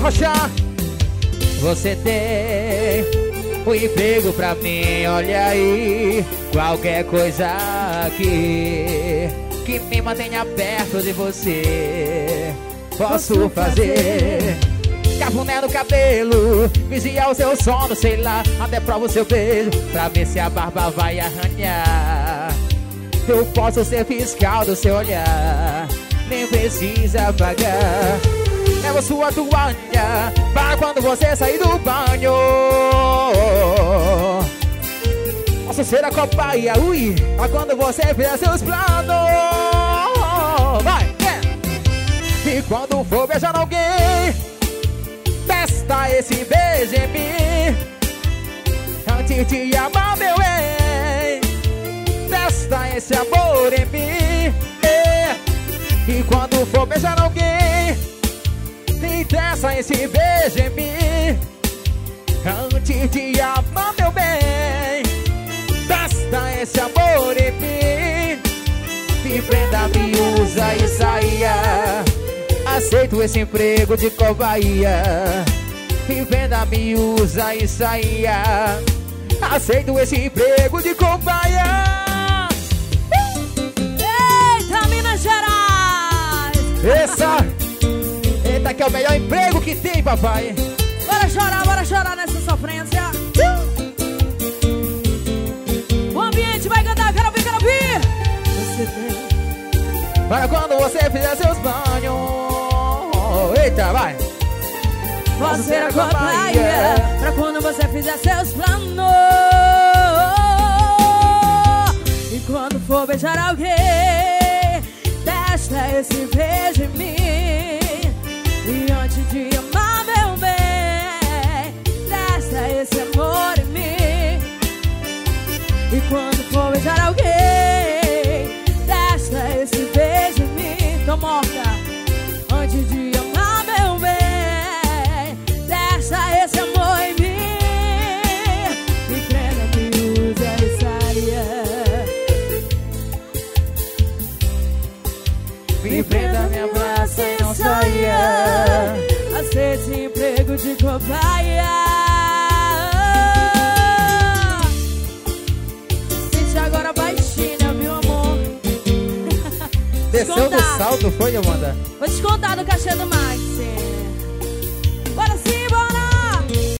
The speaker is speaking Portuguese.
Rocha. Você tem um emprego pra mim, olha aí. Qualquer coisa que me mantenha perto de você, posso fazer. Cafuné no cabelo, vigiar o seu sono, sei lá, até prova o seu beijo, pra ver se a barba vai arranhar. Eu posso ser fiscal do seu olhar, nem precisa pagar. Levo sua toalha para quando você sair do banho. Posso ser a cobaia, ui, pra quando você fizer seus planos. Vai, E quando for beijar alguém, testa esse beijo em mim. Antes de amar, meu bem, testa esse amor em mim. E quando for beijar alguém, testa esse beijo em mim. Antes de amar, meu bem, testa esse amor em mim. Me prenda, me usa e saia. Aceito esse emprego de cobaia. Me venda, me usa e saia. Aceito esse emprego de cobaia. Eita, Minas Gerais! Eita, que é o melhor emprego que tem, papai. Bora chorar nessa sofrência. O ambiente vai cantar, quero ouvir, quero ouvir. Você tem. Para quando você fizer seus banhos. Eita, vai. Posso ser a cobaia pra quando você fizer seus planos. E quando for beijar alguém, testa esse beijo em mim. E antes de amar, meu bem, testa esse amor em mim. E quando for beijar alguém, testa esse beijo em mim. Tô morta. Antes de amar, meu bem, testa esse amor em mim. Me prenda, me usa e saia. Me prenda, me abraça e não saia. Aceite emprego de cobaia. Sente agora baixinha, meu amor. Desceu do salto, foi, Amanda? Vou descontar do cachê do Max.